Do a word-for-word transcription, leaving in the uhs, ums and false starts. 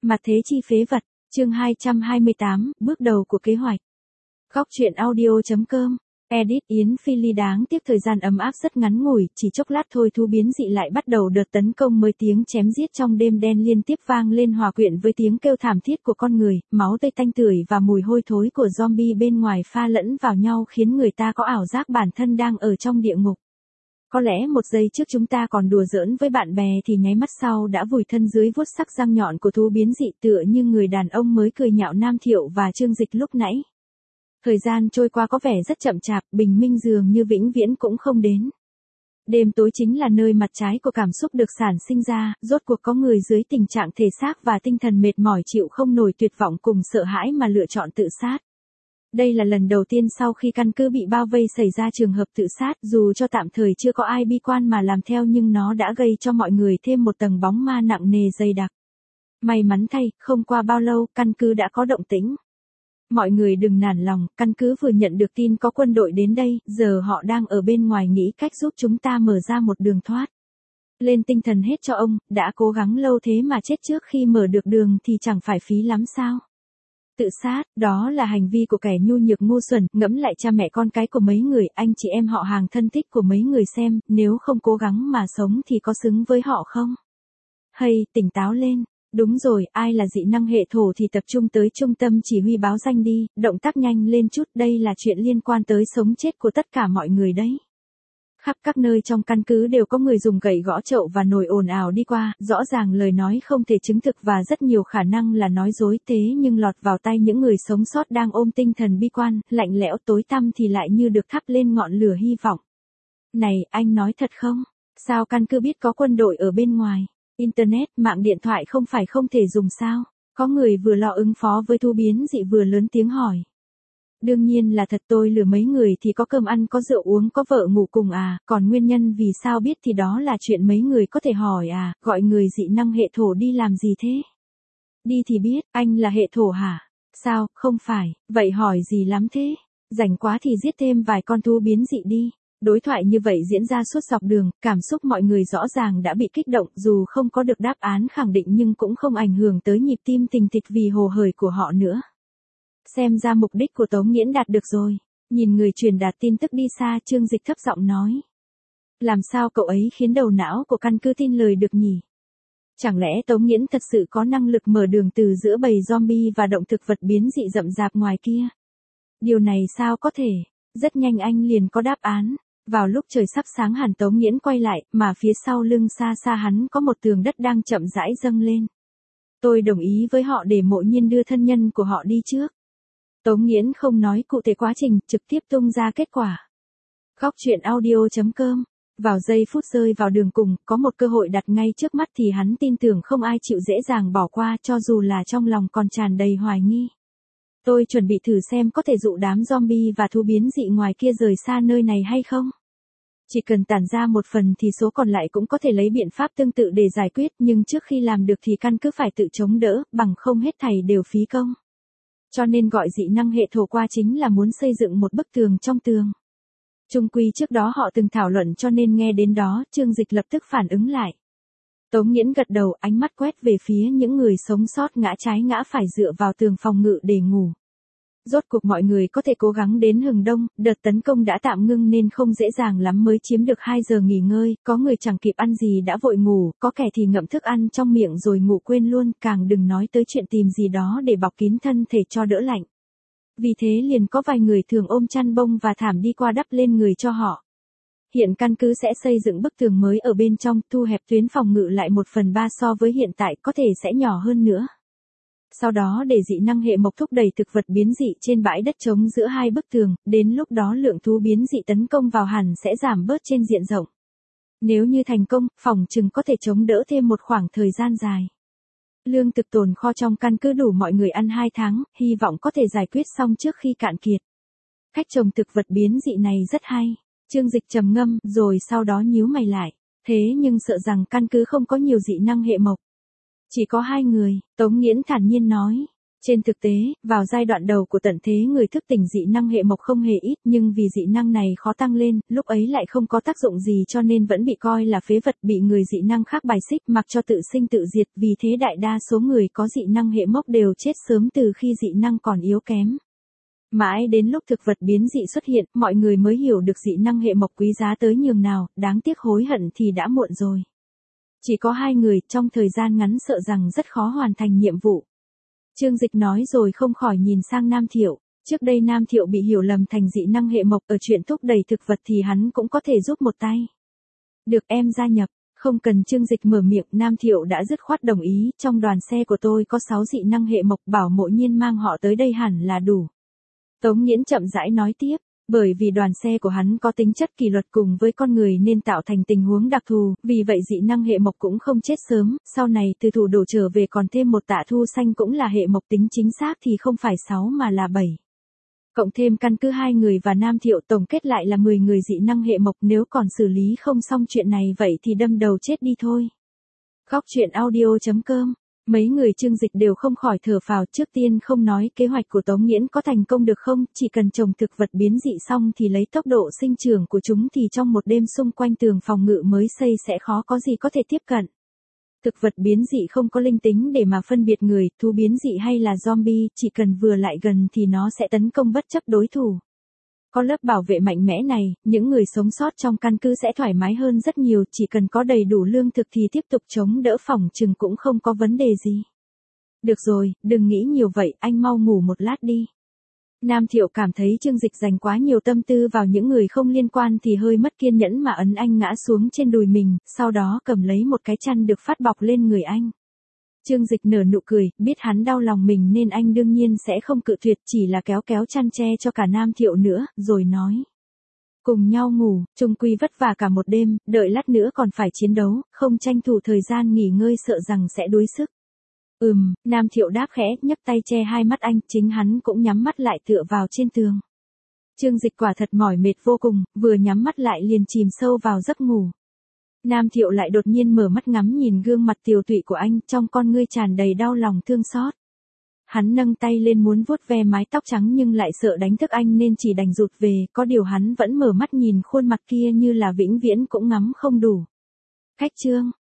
Mặt thế chi phế vật, chương hai trăm hai mươi tám, bước đầu của kế hoạch. Góc truyện audio.com, edit Yến Phi Ly đáng tiếc thời gian ấm áp rất ngắn ngủi, chỉ chốc lát thôi thú biến dị lại bắt đầu đợt tấn công mới tiếng chém giết trong đêm đen liên tiếp vang lên hòa quyện với tiếng kêu thảm thiết của con người, máu tươi tanh tưởi và mùi hôi thối của zombie bên ngoài pha lẫn vào nhau khiến người ta có ảo giác bản thân đang ở trong địa ngục. Có lẽ một giây trước chúng ta còn đùa giỡn với bạn bè thì nháy mắt sau đã vùi thân dưới vuốt sắc răng nhọn của thú biến dị tựa như người đàn ông mới cười nhạo Nam Thiệu và Trương Dịch lúc nãy. Thời gian trôi qua có vẻ rất chậm chạp, bình minh dường như vĩnh viễn cũng không đến. Đêm tối chính là nơi mặt trái của cảm xúc được sản sinh ra, rốt cuộc có người dưới tình trạng thể xác và tinh thần mệt mỏi chịu không nổi tuyệt vọng cùng sợ hãi mà lựa chọn tự sát. Đây là lần đầu tiên sau khi căn cứ bị bao vây xảy ra trường hợp tự sát, dù cho tạm thời chưa có ai bi quan mà làm theo nhưng nó đã gây cho mọi người thêm một tầng bóng ma nặng nề dày đặc. May mắn thay, không qua bao lâu, căn cứ đã có động tĩnh. Mọi người đừng nản lòng, căn cứ vừa nhận được tin có quân đội đến đây, giờ họ đang ở bên ngoài nghĩ cách giúp chúng ta mở ra một đường thoát. Lên tinh thần hết cho ông, đã cố gắng lâu thế mà chết trước khi mở được đường thì chẳng phải phí lắm sao? Tự sát, đó là hành vi của kẻ nhu nhược ngu xuẩn, ngẫm lại cha mẹ con cái của mấy người, anh chị em họ hàng thân thích của mấy người xem, nếu không cố gắng mà sống thì có xứng với họ không? Hay, tỉnh táo lên. Đúng rồi, ai là dị năng hệ thổ thì tập trung tới trung tâm chỉ huy báo danh đi, động tác nhanh lên chút, đây là chuyện liên quan tới sống chết của tất cả mọi người đấy. Khắp các nơi trong căn cứ đều có người dùng gậy gõ chậu và nồi ồn ào đi qua, rõ ràng lời nói không thể chứng thực và rất nhiều khả năng là nói dối thế nhưng lọt vào tay những người sống sót đang ôm tinh thần bi quan, lạnh lẽo tối tăm thì lại như được thắp lên ngọn lửa hy vọng. Này, anh nói thật không? Sao căn cứ biết có quân đội ở bên ngoài? Internet, mạng điện thoại không phải không thể dùng sao? Có người vừa lo ứng phó với thú biến dị vừa lớn tiếng hỏi. Đương nhiên là thật, tôi lừa mấy người thì có cơm ăn có rượu uống có vợ ngủ cùng à, còn nguyên nhân vì sao biết thì đó là chuyện mấy người có thể hỏi à, gọi người dị năng hệ thổ đi làm gì thế? Đi thì biết, anh là hệ thổ hả? Sao, không phải, vậy hỏi gì lắm thế? Rảnh quá thì giết thêm vài con thú biến dị đi. Đối thoại như vậy diễn ra suốt dọc đường, cảm xúc mọi người rõ ràng đã bị kích động dù không có được đáp án khẳng định nhưng cũng không ảnh hưởng tới nhịp tim tình thịch vì hồ hởi của họ nữa. Xem ra mục đích của Tống Nghiễn đạt được rồi. Nhìn người truyền đạt tin tức đi xa, Trương Dịch thấp giọng nói. Làm sao cậu ấy khiến đầu não của căn cứ tin lời được nhỉ? Chẳng lẽ Tống Nghiễn thật sự có năng lực mở đường từ giữa bầy zombie và động thực vật biến dị rậm rạp ngoài kia? Điều này sao có thể? Rất nhanh anh liền có đáp án. Vào lúc trời sắp sáng hẳn Tống Nghiễn quay lại, mà phía sau lưng xa xa hắn có một tường đất đang chậm rãi dâng lên. Tôi đồng ý với họ để Mộ Nhiên đưa thân nhân của họ đi trước. Tống Nghiễn không nói cụ thể quá trình, trực tiếp tung ra kết quả. Góc truyện audio.com, vào giây phút rơi vào đường cùng, có một cơ hội đặt ngay trước mắt thì hắn tin tưởng không ai chịu dễ dàng bỏ qua cho dù là trong lòng còn tràn đầy hoài nghi. Tôi chuẩn bị thử xem có thể dụ đám zombie và thú biến dị ngoài kia rời xa nơi này hay không. Chỉ cần tản ra một phần thì số còn lại cũng có thể lấy biện pháp tương tự để giải quyết, nhưng trước khi làm được thì căn cứ phải tự chống đỡ, bằng không hết thảy đều phí công. Cho nên gọi dị năng hệ thổ qua chính là muốn xây dựng một bức tường trong tường. Chung quy trước đó họ từng thảo luận cho nên nghe đến đó, Trương Dịch lập tức phản ứng lại. Tống Nghiễn gật đầu, ánh mắt quét về phía những người sống sót ngã trái ngã phải dựa vào tường phòng ngự để ngủ. Rốt cuộc mọi người có thể cố gắng đến hừng đông, đợt tấn công đã tạm ngưng nên không dễ dàng lắm mới chiếm được hai giờ nghỉ ngơi, có người chẳng kịp ăn gì đã vội ngủ, có kẻ thì ngậm thức ăn trong miệng rồi ngủ quên luôn, càng đừng nói tới chuyện tìm gì đó để bọc kín thân thể cho đỡ lạnh. Vì thế liền có vài người thường ôm chăn bông và thảm đi qua đắp lên người cho họ. Hiện căn cứ sẽ xây dựng bức tường mới ở bên trong, thu hẹp tuyến phòng ngự lại một phần ba so với hiện tại, có thể sẽ nhỏ hơn nữa. Sau đó để dị năng hệ mộc thúc đẩy thực vật biến dị trên bãi đất trống giữa hai bức tường, đến lúc đó lượng thú biến dị tấn công vào hẳn sẽ giảm bớt trên diện rộng. Nếu như thành công, phòng chừng có thể chống đỡ thêm một khoảng thời gian dài. Lương thực tồn kho trong căn cứ đủ mọi người ăn hai tháng, hy vọng có thể giải quyết xong trước khi cạn kiệt. Cách trồng thực vật biến dị này rất hay. Trương Dịch trầm ngâm, rồi sau đó nhíu mày lại. Thế nhưng sợ rằng căn cứ không có nhiều dị năng hệ mộc. Chỉ có hai người, Tống Nghiễn thản nhiên nói. Trên thực tế, vào giai đoạn đầu của tận thế người thức tỉnh dị năng hệ mộc không hề ít, nhưng vì dị năng này khó tăng lên, lúc ấy lại không có tác dụng gì cho nên vẫn bị coi là phế vật, bị người dị năng khác bài xích mặc cho tự sinh tự diệt, vì thế đại đa số người có dị năng hệ mộc đều chết sớm từ khi dị năng còn yếu kém. Mãi đến lúc thực vật biến dị xuất hiện, mọi người mới hiểu được dị năng hệ mộc quý giá tới nhường nào, đáng tiếc hối hận thì đã muộn rồi. Chỉ có hai người, trong thời gian ngắn sợ rằng rất khó hoàn thành nhiệm vụ. Trương Dịch nói rồi không khỏi nhìn sang Nam Thiệu. Trước đây Nam Thiệu bị hiểu lầm thành dị năng hệ mộc, ở chuyện thúc đẩy thực vật thì hắn cũng có thể giúp một tay. Được, em gia nhập. Không cần Trương Dịch mở miệng, Nam Thiệu đã dứt khoát đồng ý, trong đoàn xe của tôi có sáu dị năng hệ mộc, bảo Mộ Nhiên mang họ tới đây hẳn là đủ. Tống Nghiễn chậm rãi nói tiếp, bởi vì đoàn xe của hắn có tính chất kỷ luật cùng với con người nên tạo thành tình huống đặc thù, vì vậy dị năng hệ mộc cũng không chết sớm, sau này từ thủ đổ trở về còn thêm một tạ thu xanh cũng là hệ mộc, tính chính xác thì không phải sáu mà là bảy. Cộng thêm căn cứ hai người và Nam Thiệu, tổng kết lại là mười người dị năng hệ mộc, nếu còn xử lý không xong chuyện này vậy thì đâm đầu chết đi thôi. Góc truyện audio chấm com. Mấy người Trương Dịch đều không khỏi thở phào, trước tiên không nói kế hoạch của Tống Nghiễn có thành công được không, chỉ cần trồng thực vật biến dị xong thì lấy tốc độ sinh trưởng của chúng thì trong một đêm xung quanh tường phòng ngự mới xây sẽ khó có gì có thể tiếp cận. Thực vật biến dị không có linh tính để mà phân biệt người, thú biến dị hay là zombie, chỉ cần vừa lại gần thì nó sẽ tấn công bất chấp đối thủ. Có lớp bảo vệ mạnh mẽ này, những người sống sót trong căn cứ sẽ thoải mái hơn rất nhiều, chỉ cần có đầy đủ lương thực thì tiếp tục chống đỡ, phòng chừng cũng không có vấn đề gì. Được rồi, đừng nghĩ nhiều vậy, anh mau ngủ một lát đi. Nam Thiệu cảm thấy Trương Dịch dành quá nhiều tâm tư vào những người không liên quan thì hơi mất kiên nhẫn mà ấn anh ngã xuống trên đùi mình, sau đó cầm lấy một cái chăn được phát bọc lên người anh. Trương Dịch nở nụ cười, biết hắn đau lòng mình nên anh đương nhiên sẽ không cự tuyệt, chỉ là kéo kéo chăn che cho cả Nam Thiệu nữa, rồi nói. Cùng nhau ngủ, chung quy vất vả cả một đêm, đợi lát nữa còn phải chiến đấu, không tranh thủ thời gian nghỉ ngơi sợ rằng sẽ đuối sức. Ừm, Nam Thiệu đáp khẽ, nhấc tay che hai mắt anh, chính hắn cũng nhắm mắt lại tựa vào trên tường. Trương Dịch quả thật mỏi mệt vô cùng, vừa nhắm mắt lại liền chìm sâu vào giấc ngủ. Nam Thiệu lại đột nhiên mở mắt ngắm nhìn gương mặt tiều tụy của anh, trong con ngươi tràn đầy đau lòng thương xót. Hắn nâng tay lên muốn vuốt ve mái tóc trắng nhưng lại sợ đánh thức anh nên chỉ đành rụt về, có điều hắn vẫn mở mắt nhìn khuôn mặt kia như là vĩnh viễn cũng ngắm không đủ. Khách Trương,